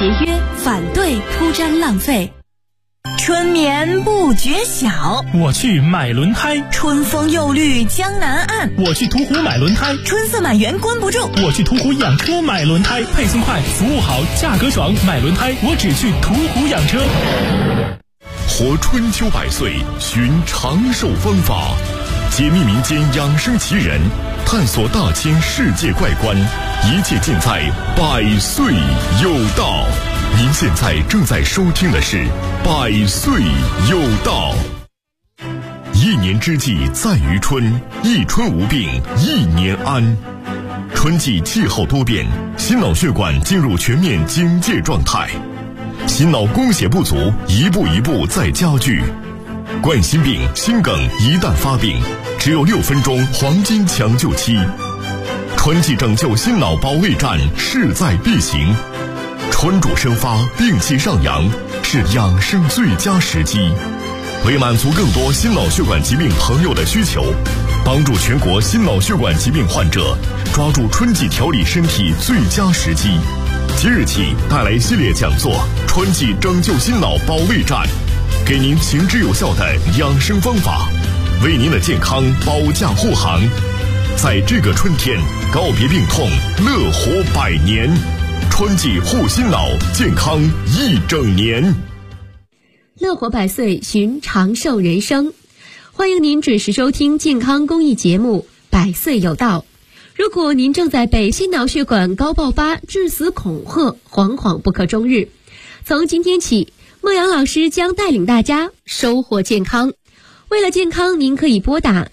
节约，反对铺张浪费。 春眠不觉晓， 我去买轮胎； 春风又绿江南岸， 我去途虎买轮胎； 春色满园关不住， 我去途虎养车买轮胎。配送快，服务好，价格爽，买轮胎我只去途虎养车。 活春秋百岁，寻长寿方法，解密民间养生奇人，探索大千世界怪观，一切尽在百岁有道。您现在正在收听的是百岁有道。一年之计在于春，一春无病一年安。春季气候多变，心脑血管进入全面警戒状态，心脑供血不足一步一步在加剧。冠心病、心梗一旦发病，只有6分钟黄金抢救期。春季拯救心脑保卫战势在必行。春主生发，病气上扬，是养生最佳时机。为满足更多心脑血管疾病朋友的需求，帮助全国心脑血管疾病患者抓住春季调理身体最佳时机，即日起带来系列讲座《春季拯救心脑保卫战》，给您行之有效的养生方法，为您的健康保驾护航。在这个春天，告别病痛，乐活100年。春季护心脑，健康一整年。 乐活百岁，寻长寿人生。欢迎您准时收听健康公益节目《百岁有道》。如果您正在被心脑血管高爆发致死恐吓，惶惶不可终日，从今天起，孟阳老师将带领大家收获健康。为了健康，您可以拨打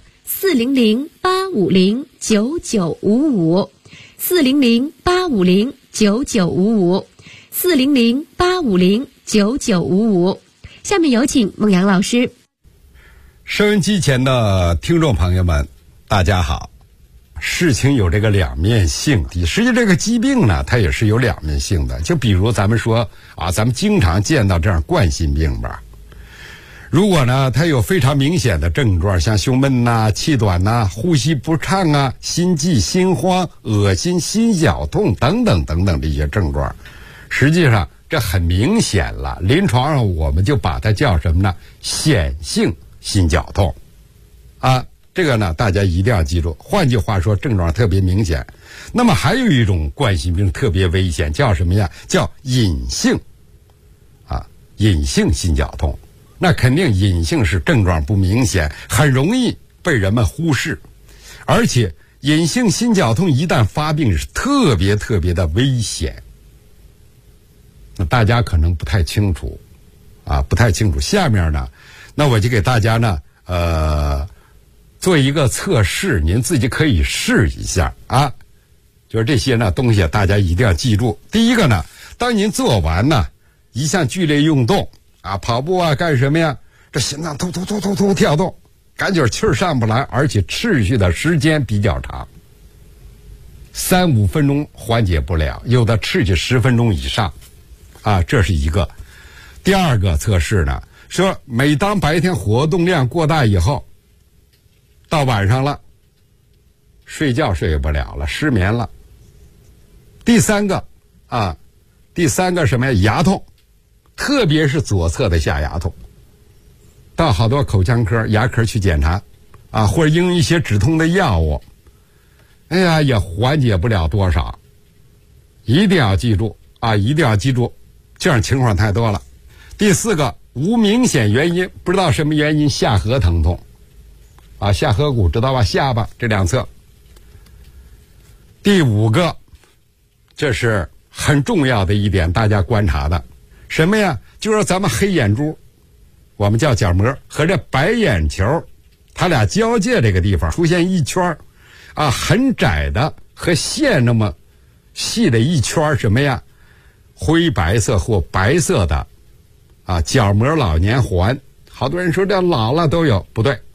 400-850-9955 400-850-9955 400-850-9955。下面有请孟阳老师。 收音机前的听众朋友们，大家好。事情有这个两面性，实际这个疾病呢，它也是有两面性的。就比如咱们说啊，咱们经常见到这样冠心病吧。如果呢，它有非常明显的症状，像胸闷呐、气短呐、呼吸不畅啊、心悸、心慌、恶心、心绞痛等等等等这些症状，实际上这很明显了。临床上我们就把它叫什么呢？显性心绞痛啊。这个呢，大家一定要记住。换句话说，症状特别明显。那么还有一种冠心病特别危险，叫什么呀？叫隐性隐性心绞痛。那肯定隐性是症状不明显，很容易被人们忽视，而且隐性心绞痛一旦发病是特别特别的危险。那大家可能不太清楚不太清楚。下面呢，那我就给大家呢做一个测试，您自己可以试一下啊。就是这些呢东西大家一定要记住。第一个呢，当您做完呢一项剧烈运动跑步干什么呀？这心脏突突突突突跳动，感觉气儿上不来，而且持续的时间比较长，3-5分钟缓解不了，有的持续10分钟以上这是一个。第二个测试呢，说每当白天活动量过大以后，到晚上了，睡觉睡不了了，失眠了。第三个什么呀？牙痛，特别是左侧的下牙痛，到好多口腔科、牙科去检查或者用一些止痛的药物，也缓解不了多少。一定要记住一定要记住，这样情况太多了。第四个，无明显原因，不知道什么原因，下颌疼痛下颌骨知道吧？下巴这两侧。第五个，这是很重要的一点，大家观察的什么呀？就是咱们黑眼珠，我们叫角膜，和这白眼球，它俩交界这个地方出现一圈很窄的和线那么细的一圈什么呀？灰白色或白色的角膜老年环。好多人说这老了都有，不对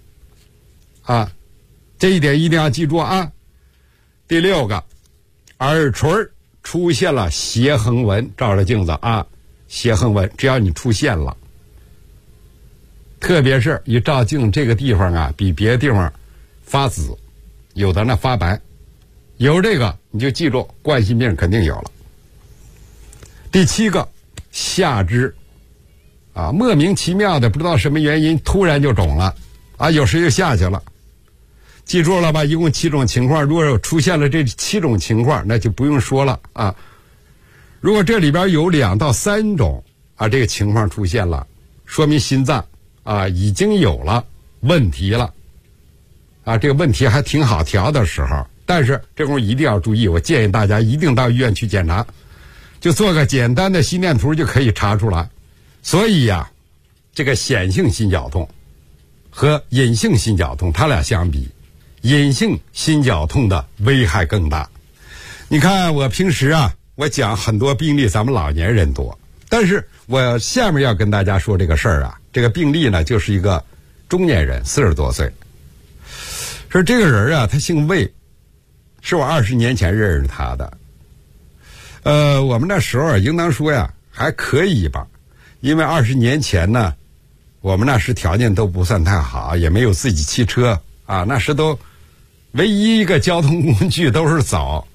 这一点一定要记住第六个，耳垂出现了斜横纹，照着镜子斜横纹，只要你出现了，特别是一照镜这个地方比别的地方发紫，有的呢发白，有这个你就记住冠心病肯定有了。 第7个，下肢莫名其妙的不知道什么原因突然就肿了有时就下去了。记住了吧，一共7种情况，如果出现了这7种情况，那就不用说了如果这里边有2到3种这个情况出现了，说明心脏已经有了问题了这个问题还挺好调的时候，但是这会儿一定要注意，我建议大家一定到医院去检查，就做个简单的心电图就可以查出来。所以这个显性心绞痛和隐性心绞痛它俩相比，隐性心绞痛的危害更大。你看我平时我讲很多病例咱们老年人多，但是我下面要跟大家说这个事儿这个病例呢就是一个中年人，40多岁。说这个人他姓魏，是我20年前认识他的。我们那时候应当说还可以吧，因为20年前呢，我们那时条件都不算太好，也没有自己汽车那时都唯一一个交通工具都是走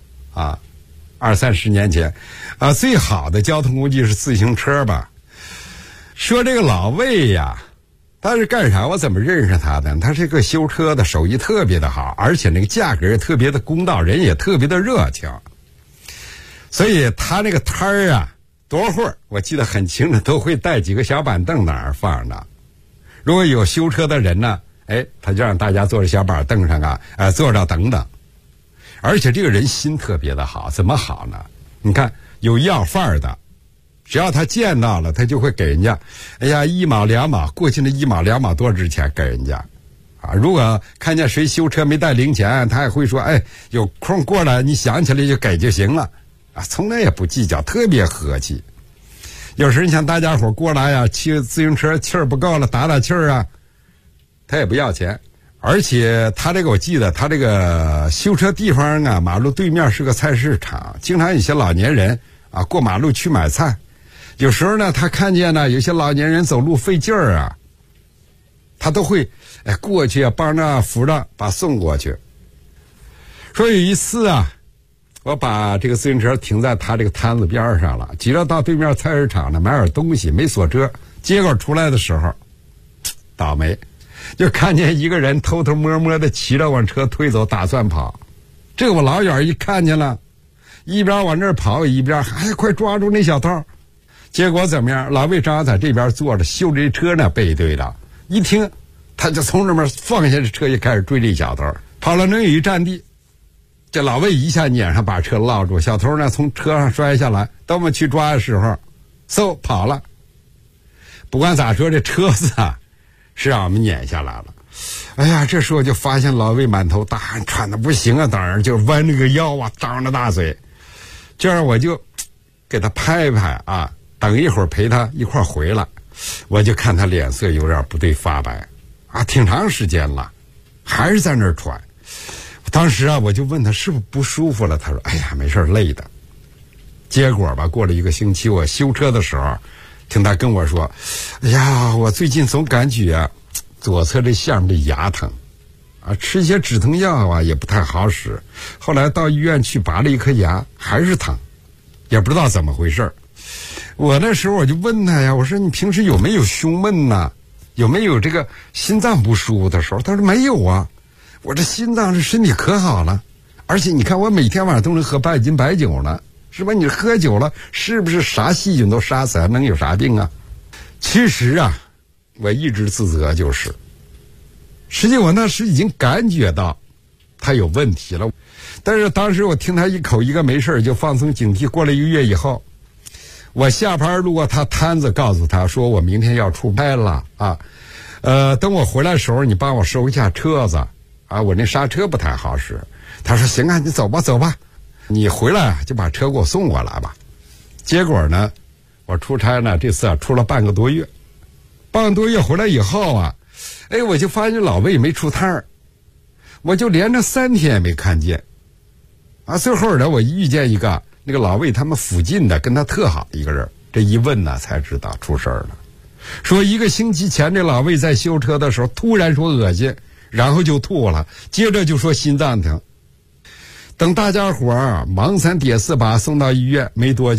20-30年前最好的交通工具是自行车吧。说这个老魏他是干啥？我怎么认识他的？他是个修车的，手艺特别的好，而且那个价格也特别的公道，人也特别的热情。所以他那个摊儿多会儿我记得很清楚，都会带几个小板凳在那儿放着。如果有修车的人呢，他就让大家坐在小板凳上坐着等等。而且这个人心特别的好，怎么好呢？你看有要饭儿的，只要他见到了，他就会给人家1毛2毛，过去的1毛2毛多值钱给人家如果看见谁修车没带零钱，他也会说有空过来，你想起来就给就行了从来也不计较，特别和气。有时你像大家伙过来骑自行车气儿不够了，打打气儿他也不要钱。而且他这个我记得他这个修车地方马路对面是个菜市场，经常有些老年人过马路去买菜。有时候呢他看见有些老年人走路费劲儿他都会过去帮着扶着把送过去。说有一次我把这个自行车停在他这个摊子边上了，急着到对面菜市场呢买点东西，没锁车，结果出来的时候倒霉，就看见一个人偷偷摸摸的骑着往车推走，打算跑。这个我老远一看见了，一边往那儿跑一边快抓住那小偷。结果怎么样？老魏正好在这边坐着修这车呢，背对着，一听他就从这边放下这车，就开始追这小偷。跑了能有一站地，这老魏一下撵上把车落住，小偷呢从车上摔下来，等我们去抓的时候嗖跑了。不管咋说，这车子是让我们撵下来了。这时候就发现老魏满头大汗，喘得不行当然就弯着个腰张着大嘴。这样我就给他拍拍等一会儿陪他一块回来。我就看他脸色有点不对，发白挺长时间了，还是在那儿喘。当时我就问他是不是不舒服了，他说没事，累的。结果过了1个星期，我修车的时候听他跟我说我最近总感觉左侧这下面的牙疼吃些止疼药也不太好使，后来到医院去拔了1颗牙，还是疼，也不知道怎么回事。我那时候我就问他我说你平时有没有胸闷呢？有没有这个心脏不舒服的时候？他说没有我这心脏这身体可好了，而且你看我每天晚上都能喝半斤白酒呢，是吧？你喝酒了是不是啥细菌都杀死，还能有啥病其实我一直自责，实际我那时已经感觉到他有问题了，但是当时我听他一口一个没事就放松警惕。过了1个月以后，我下班路过他摊子，告诉他说我明天要出差了等我回来的时候你帮我收一下车子我那刹车不太好使。他说行你走吧，你回来就把车给我送过来吧。结果呢我出差呢这次出了半个多月回来以后我就发现老魏没出摊儿，我就连着3天也没看见最后呢我遇见一个那个老魏他们附近的跟他特好的一个人，这一问呢才知道出事儿了。说1个星期前这老魏在修车的时候突然说恶心，然后就吐了，接着就说心脏疼。等大家伙忙3叠4把送到医院没多久，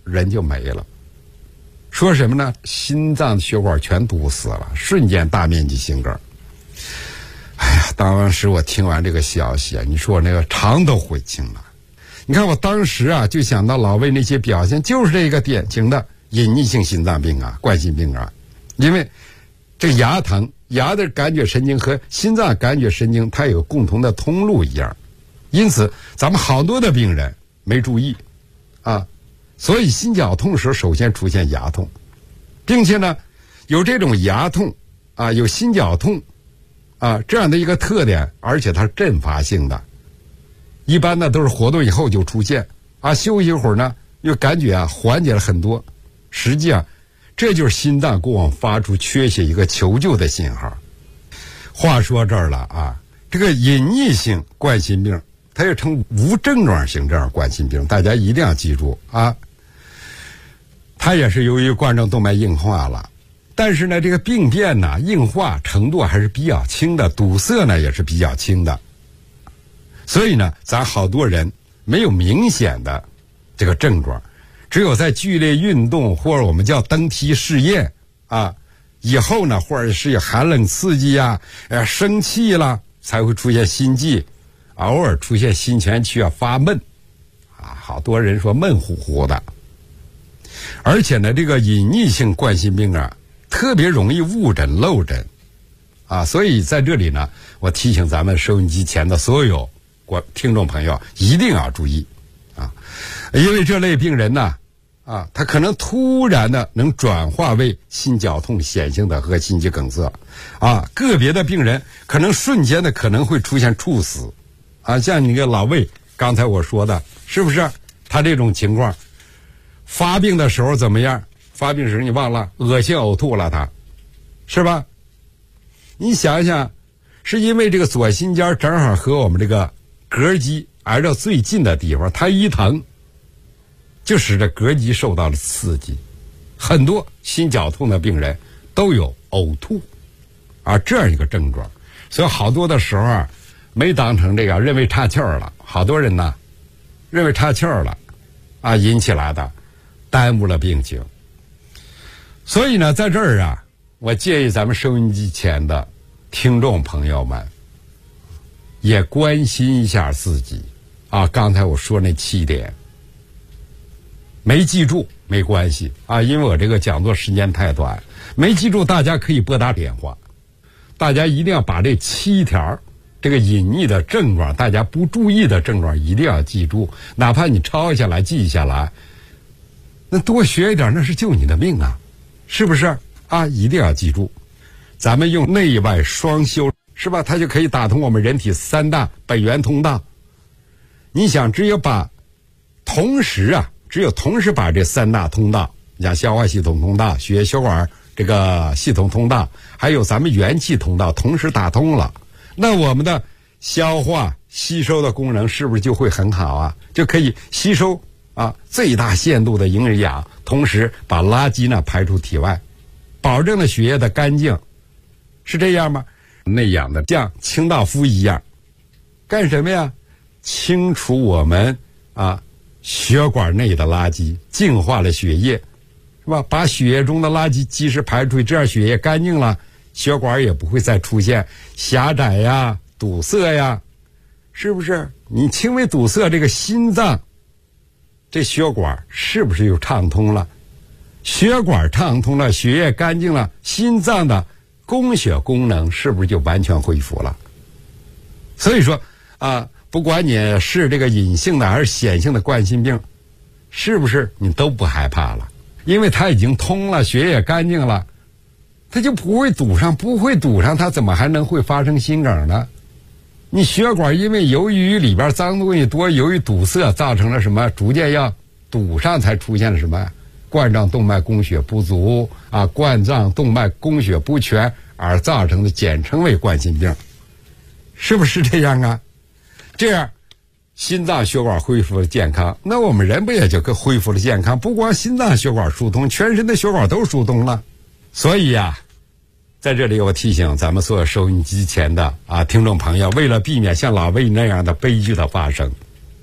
人就没了。说什么呢？心脏血管全堵死了，瞬间大面积心梗。哎呀，当时我听完这个消息啊，你说我那个肠都悔青了。你看我当时啊，就想到老魏那些表现，就是这个典型的隐匿性心脏病啊、冠心病啊。因为这牙疼，牙的感觉神经和心脏感觉神经它有共同的通路一样，因此咱们好多的病人没注意啊，所以心绞痛的时候首先出现牙痛，并且呢有这种牙痛啊，有心绞痛啊这样的一个特点，而且它是阵发性的，一般呢都是活动以后就出现啊，休息一会儿呢又感觉啊缓解了很多，实际上这就是心脏给我们发出缺血一个求救的信号。话说这儿了啊，这个隐匿性冠心病它又称无症状性这样冠心病，大家一定要记住啊。它也是由于冠状动脉硬化了，但是呢这个病变呢硬化程度还是比较轻的，堵塞呢也是比较轻的，所以呢咱好多人没有明显的这个症状，只有在剧烈运动或者我们叫登梯试验啊以后呢，或者是有寒冷刺激呀、生气啦，才会出现心悸，偶尔出现心前区啊发闷啊，好多人说闷乎乎的。而且呢这个隐匿性冠心病啊特别容易误诊漏诊啊，所以在这里呢我提醒咱们收音机前的所有听众朋友一定要注意啊，因为这类病人呢啊，他可能突然的能转化为心绞痛显性的和心肌梗塞啊，个别的病人可能瞬间的可能会出现猝死啊，像你个老魏刚才我说的是不是他这种情况发病的时候怎么样？发病时你忘了恶心呕吐了，他是吧？你想一想，是因为这个左心尖正好和我们这个膈肌挨着最近的地方，它一疼就使得膈肌受到了刺激，很多心绞痛的病人都有呕吐啊这样一个症状，所以好多的时候啊没当成这个认为岔气儿了，好多人呢认为岔气儿了啊引起来的，耽误了病情。所以呢在这儿啊我建议咱们收音机前的听众朋友们也关心一下自己啊，刚才我说那7点没记住没关系啊，因为我这个讲座时间太短，没记住大家可以拨打电话，大家一定要把这7条这个隐匿的症状，大家不注意的症状一定要记住，哪怕你抄下来记下来，那多学一点那是救你的命啊，是不是啊？一定要记住，咱们用内外双修是吧，它就可以打通我们人体3大本源通道。你想只有同时把这3大通道，像消化系统通道、血液血管这个系统通道，还有咱们元气通道同时打通了，那我们的消化吸收的功能是不是就会很好啊？就可以吸收啊最大限度的营养，同时把垃圾呢排出体外，保证了血液的干净，是这样吗？内养的像清道夫一样，干什么呀？清除我们啊血管内的垃圾，净化了血液，是吧？把血液中的垃圾及时排出去，这样血液干净了，血管也不会再出现狭窄呀、堵塞呀，是不是？你轻微堵塞这个心脏，这血管是不是又畅通了？血管畅通了，血液干净了，心脏的供血功能是不是就完全恢复了？所以说啊，不管你是这个隐性的还是显性的冠心病，是不是你都不害怕了？因为它已经通了，血液干净了，它就不会堵上，它怎么还能会发生心梗呢？你血管因为由于里边脏东西多，由于堵塞造成了什么？逐渐要堵上，才出现了什么？冠状动脉供血不足啊，冠状动脉供血不全而造成的，简称为冠心病，是不是这样啊？这样心脏血管恢复了健康，那我们人不也就恢复了健康？不光心脏血管疏通，全身的血管都疏通了。所以啊，在这里我提醒咱们所有收音机前的听众朋友，为了避免像老魏那样的悲剧的发生，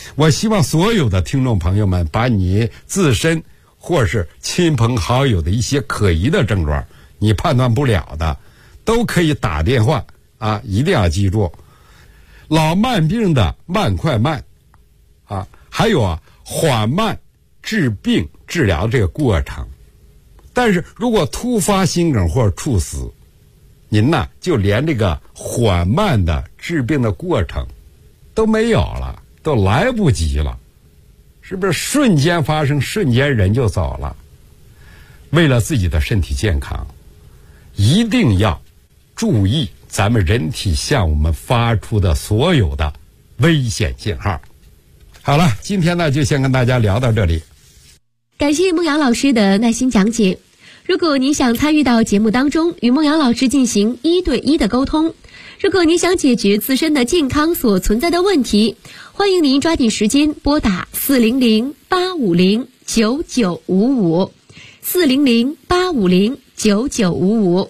我希望所有的听众朋友们把你自身或是亲朋好友的一些可疑的症状，你判断不了的，都可以打电话啊，一定要记住，老慢病的慢快慢啊，还有啊缓慢治病治疗这个过程。但是如果突发心梗或者猝死，您呢就连这个缓慢的治病的过程都没有了，都来不及了，是不是瞬间发生，瞬间人就走了？为了自己的身体健康，一定要注意咱们人体向我们发出的所有的危险信号。好了，今天呢就先跟大家聊到这里。 感谢孟阳老师的耐心讲解。如果您想参与到节目当中，与孟阳老师进行1对1的沟通，如果您想解决自身的健康所存在的问题，欢迎您抓紧时间拨打400-850-9955 400-850-9955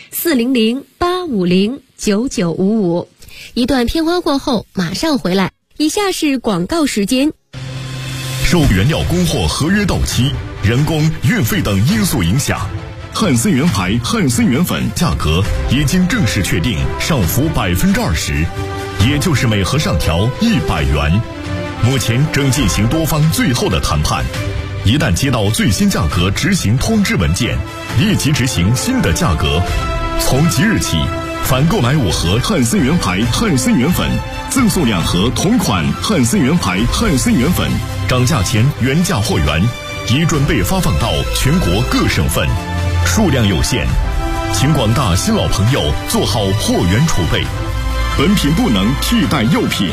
400-850-9955。一段片花过后马上回来，以下是广告时间。 受原料供货合约到期、人工、运费等因素影响，汉森源牌汉森源粉价格已经正式确定上浮20%，也就是每盒上调100元。目前正进行多方最后的谈判，一旦接到最新价格执行通知文件，立即执行新的价格。从即日起，凡购买5盒汉森源牌汉森源粉，赠送2盒同款汉森源牌汉森源粉，涨价前原价货源已准备发放到全国各省份，数量有限，请广大新老朋友做好货源储备，本品不能替代药品。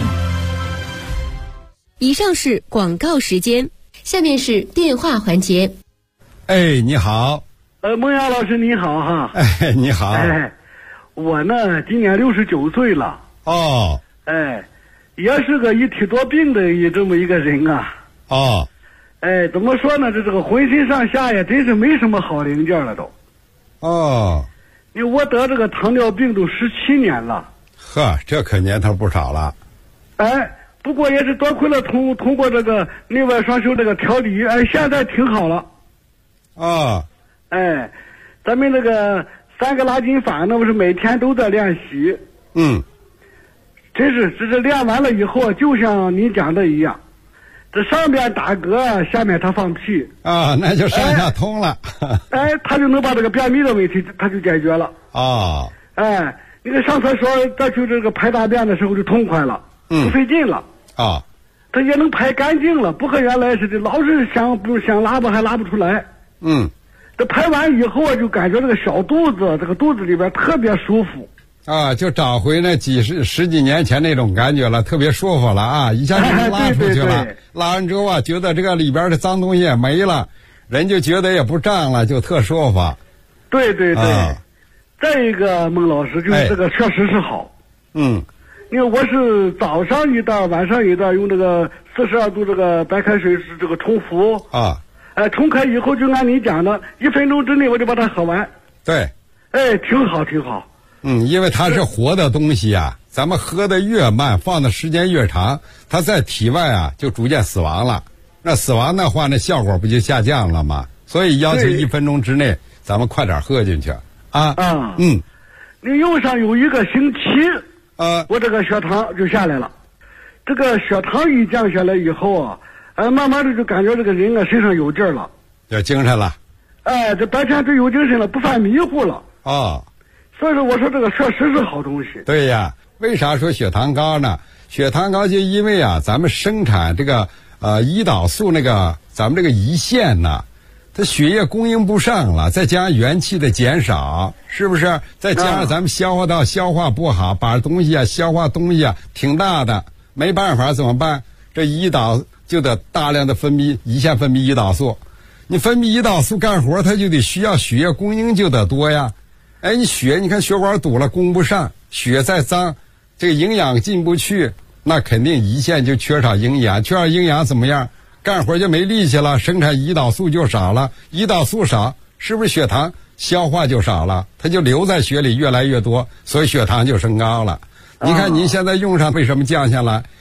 以上是广告时间，下面是电话环节。 哎，你好。 孟阳老师你好哈。 哎，你好。 哎，我呢今年69岁了。 哦。 哎，也是个一体多病的这么一个人啊。 哦。 哎，怎么说呢？这个浑身上下呀，真是没什么好零件了都。 哦。 因为我得这个糖尿病都17年了。 呵，这可年头不少了。 哎，不过也是多亏了通过这个内外双修这个调理，哎，现在挺好了。 哦。 哎，咱们这个3个拉筋法那不是每天都在练习。 嗯。 真是这练完了以后，就像您讲的一样。这上边打嗝，下面他放屁啊，那就上下通了。 哎，他就能把这个便秘的问题，他就解决了。 哦。 哎，那个上厕所再去这个排大便的时候就痛快了，不费劲了。 啊。 他也能排干净了，不和原来似的，老是想拉吧还拉不出来。 嗯。 这排完以后就感觉这个小肚子，这个肚子里边特别舒服。 啊，就找回那十几年前那种感觉了，特别舒服了啊！一下就能拉出去了。 对， 拉完之后啊，觉得这个里边的脏东西也没了，人就觉得也不胀了，就特舒服。 对。再一个，孟老师就是这个确实是好。 嗯。 因为我是早上一袋，晚上一袋，用这个42度这个白开水是这个冲服。 啊。 哎，冲开以后就按你讲的，1分钟之内我就把它喝完。 对。 哎，挺好。 因为它是活的东西啊，咱们喝的越慢，放的时间越长，它在体外啊就逐渐死亡了。那死亡的话，那效果不就下降了吗？所以要求1分钟之内，咱们快点喝进去啊。嗯。 你用上有1个星期，我这个血糖就下来了。这个血糖一降下来以后啊，慢慢的就感觉这个人啊身上有劲儿了， 有精神了。 哎，这白天就有精神了，不犯迷糊了。 哦。 所以说我说这个确实是好东西。 对呀，为啥说血糖高呢？血糖高就因为啊，咱们生产这个胰岛素那个咱们这个胰腺呢，它血液供应不上了，再加上元气的减少，是不是？再加上咱们消化道消化不好，把东西啊消化东西啊挺大的，没办法怎么办？这胰岛就得大量的分泌胰腺分泌胰岛素，你分泌胰岛素干活，它就得需要血液供应就得多呀。哎，你看血管堵了，供不上，血再脏，这个营养进不去，那肯定胰腺就缺少营养，缺少营养怎么样？干活就没力气了，生产胰岛素就少了，胰岛素少，是不是血糖消化就少了？它就留在血里越来越多，所以血糖就升高了。你看您现在用上为什么降下来？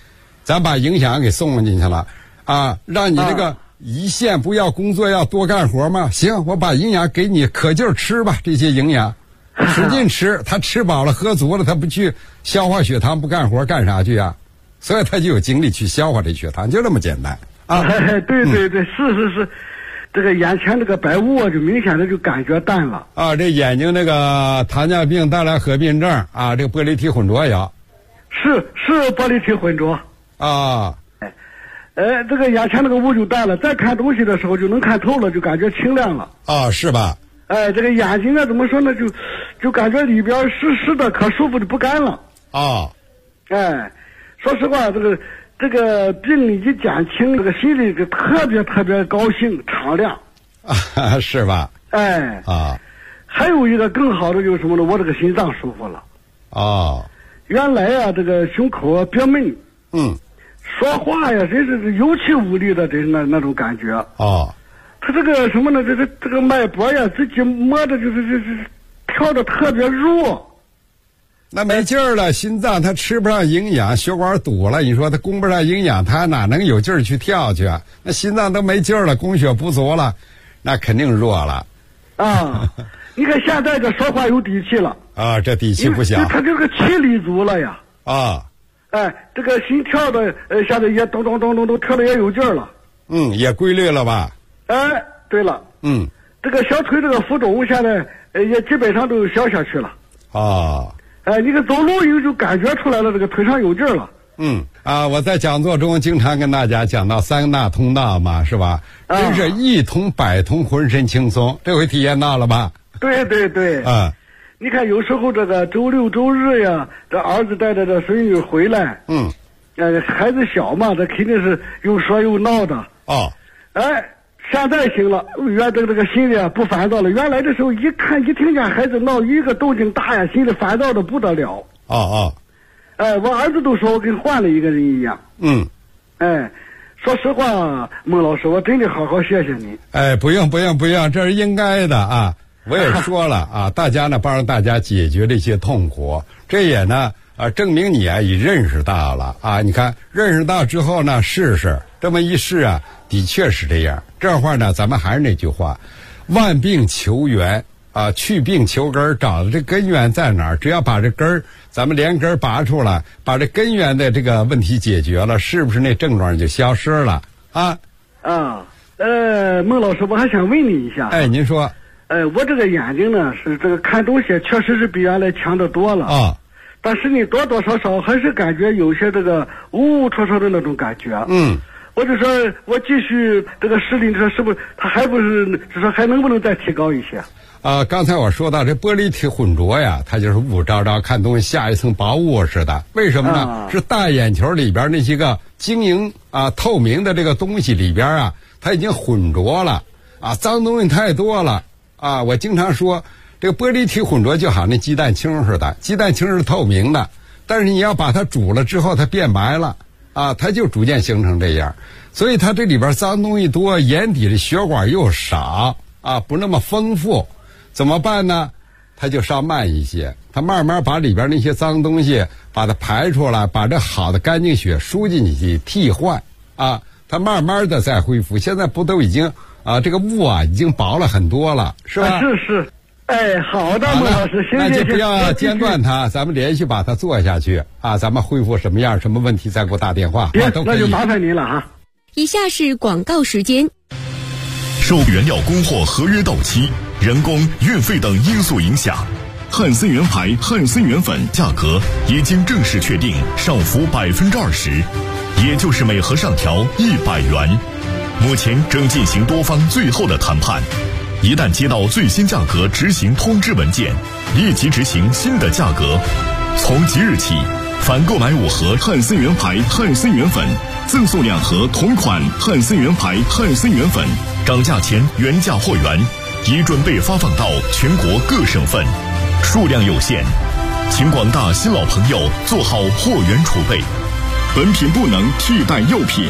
咱把营养给送进去了啊，让你这个一线不要工作，要多干活嘛。行，我把营养给你，可劲儿吃吧，这些营养使劲吃，他吃饱了喝足了，他不去消化血糖不干活干啥去啊？所以他就有精力去消化这血糖，就这么简单啊。 对，是，这个眼前这个白雾就明显的就感觉淡了啊。这眼睛那个糖尿病带来合并症啊，这个玻璃体混浊有。 是玻璃体混浊啊。 这个眼前那个雾就淡了，再看东西的时候就能看透了，就感觉清亮了啊，是吧？ 这个眼睛啊怎么说呢，就感觉里边湿湿的，可舒服的不干了啊。 说实话，这个病一减轻，这个心里就特别高兴敞亮啊，是吧？ 还有一个更好的就是什么呢？我这个心脏舒服了哦。 原来啊，这个胸口啊憋闷，说话呀真是有气无力的，真是那种感觉哦。 他这个什么呢？这个脉搏呀，自己摸的就是跳的特别弱。 那没劲儿了，心脏它吃不上营养，血管堵了，你说它供不上营养，它哪能有劲儿去跳去啊？那心脏都没劲儿了，供血不足了，那肯定弱了啊。你看现在这说话有底气了啊，这底气不小， 他这个气力足了呀啊。 这个心跳的现在也咚都跳的也有劲儿了， 也规律了吧？ 对了，这个小腿这个浮肿现在也基本上都消下去了啊。 你个走路就感觉出来了，这个腿上有劲儿了。 我在讲座中经常跟大家讲到3大通道嘛，是吧？真是一通百通，浑身轻松。这回体验到了吧？ 对。你看有时候这个周六周日呀，这儿子带着这孙女回来，孩子小嘛，这肯定是又说又闹的。现在行了，这个心里啊不烦躁了。原来的时候一听见孩子闹，一个动静大呀，心里烦躁的不得了。我儿子都说我跟换了一个人一样。说实话，孟老师，我真的好谢谢你。 不用，这是应该的啊。我也说了啊，大家呢帮助大家解决这些痛苦，这也呢证明你啊已认识到了啊。你看认识到之后呢，试试这么一试啊，的确是这样。这话呢，咱们还是那句话，万病求源啊，去病求根，找的这根源在哪儿？只要把这根儿，咱们连根拔出来，把这根源的这个问题解决了，是不是那症状就消失了啊？ 孟老师，我还想问你一下。 您说。 我这个眼睛呢，是这个看东西确实是比原来强得多了啊， 但是呢，多多少少还是感觉有些这个雾戳戳的那种感觉。我就说我继续这个视力，你说是不是？他还不是，就说还能不能再提高一些？ 刚才我说到这玻璃体混浊呀，它就是雾昭昭，看东西下一层薄雾似的。为什么呢？是大眼球里边那些个晶莹透明的这个东西里边啊，它已经混浊了啊，脏东西太多了。我经常说，这个玻璃体混浊就好像那鸡蛋清似的，鸡蛋清是透明的，但是你要把它煮了之后，它变白了它就逐渐形成这样。所以它这里边脏东西多，眼底的血管又少不那么丰富，怎么办呢？它就稍慢一些，它慢慢把里边那些脏东西把它排出来，把这好的干净血输进去替换它慢慢的再恢复。现在不都已经这个雾已经薄了很多了，是吧？ 是。好的，孟老师， 那就不要间断它，咱们连续把它做下去咱们恢复什么样，什么问题再给我打电话。 那就麻烦您了哈。 以下是广告时间。 受原料供货合约到期、人工、运费等因素影响，汉森源牌汉森源粉价格已经正式确定上浮20%，也就是每盒上调100元。目前正进行多方最后的谈判，一旦接到最新价格执行通知文件，立即执行新的价格。从即日起，凡购买5盒汉森源牌汉森源粉，赠送2盒同款汉森源牌汉森源粉，涨价前原价货源，已准备发放到全国各省份，数量有限，请广大新老朋友做好货源储备，本品不能替代药品。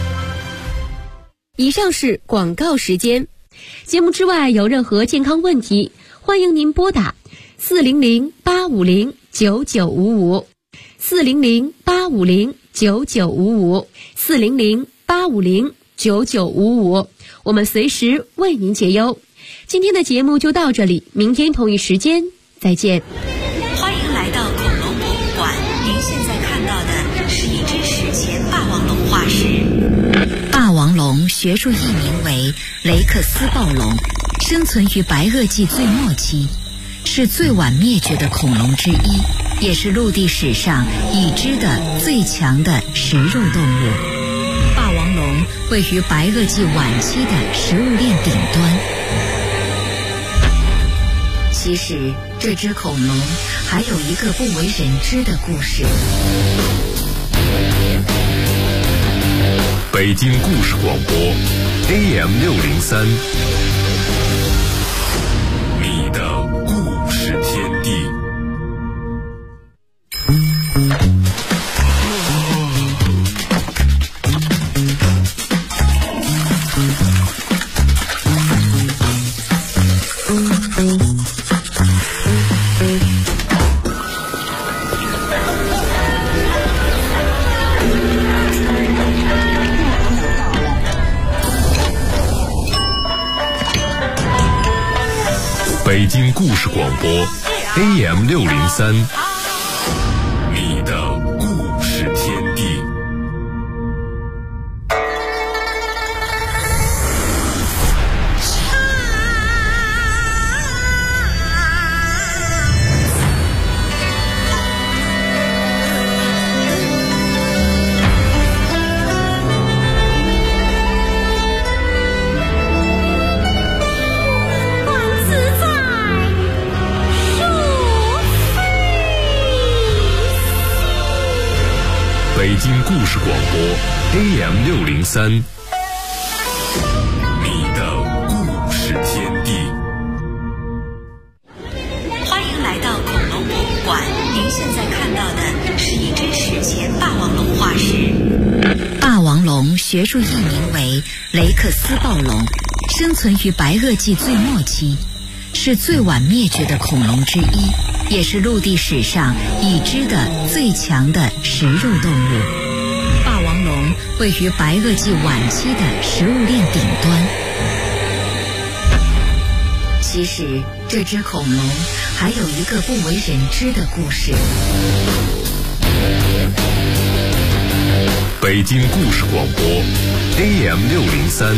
以上是广告时间。节目之外有任何健康问题，欢迎您拨打400-850-9955 ，400-850-9955，我们随时为您解忧。今天的节目就到这里，明天同一时间再见。 欢迎来到恐龙博物馆，您现在看到的是一只史前霸王龙化石。霸王龙学术译名为雷克斯暴龙，生存于白垩纪最末期，是最晚灭绝的恐龙之一，也是陆地史上已知的最强的食肉动物。霸王龙位于白垩纪晚期的食物链顶端。其实这只恐龙还有一个不为人知的故事。 北京故事广播 AM603， 你的故事天地。北京故事广播 AM603， 你的故事天地。北京故事广播 AM603， 你的故事天地。 欢迎来到恐龙博物馆，您现在看到的是一只史前霸王龙化石。霸王龙学术译名为雷克斯暴龙，生存于白垩纪最末期，是最晚灭绝的恐龙之一，也是陆地史上已知的最强的食肉动物。霸王龙位于白垩纪晚期的食物链顶端。其实这只恐龙还有一个不为人知的故事。 北京故事广播 AM603，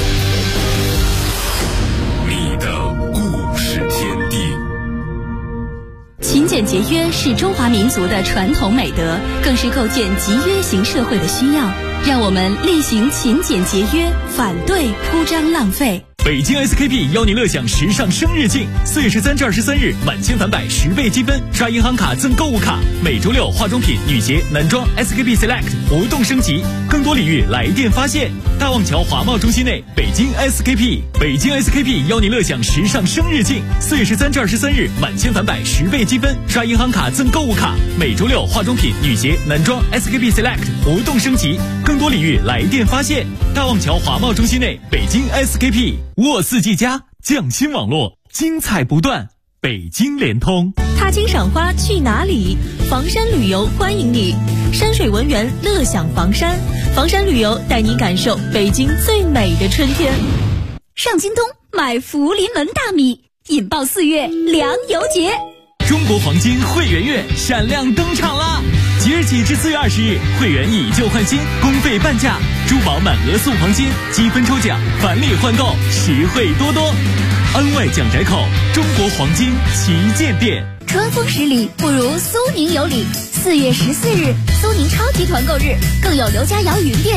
你的故事天地。 勤俭节约是中华民族的传统美德，更是构建集约型社会的需要。让我们厉行勤俭节约，反对铺张浪费。 北京 SKP 邀您乐享时尚生日庆，4月13至23日，满千返百10倍积分，刷银行卡赠购物卡。每周六化妆品、女鞋、男装 SKP Select 活动升级，更多礼遇来电发现。大望桥华贸中心内，北京 SKP， 北京 SKP 邀您乐享时尚生日庆，4月13至23日，满千返百10倍积分，刷银行卡赠购物卡。每周六化妆品、女鞋、男装 SKP Select 活动升级，更多礼遇来电发现。大望桥华贸中心内，北京 SKP。沃四季家匠心网络，精彩不断。北京联通， 踏青赏花去哪里？房山旅游欢迎你，山水文园乐享房山。房山旅游带你感受北京最美的春天。上京东买福临门大米，引爆4月粮油节。 中国黄金会员月闪亮登场啦！即日起至4月20日，会员以旧换新，公费半价，珠宝满额送黄金，积分抽奖，返礼换购，实惠多多。恩外蒋宅口中国黄金旗舰店。 春风十里不如苏宁有礼，4月14日苏宁超级团购日，更有刘家窑云店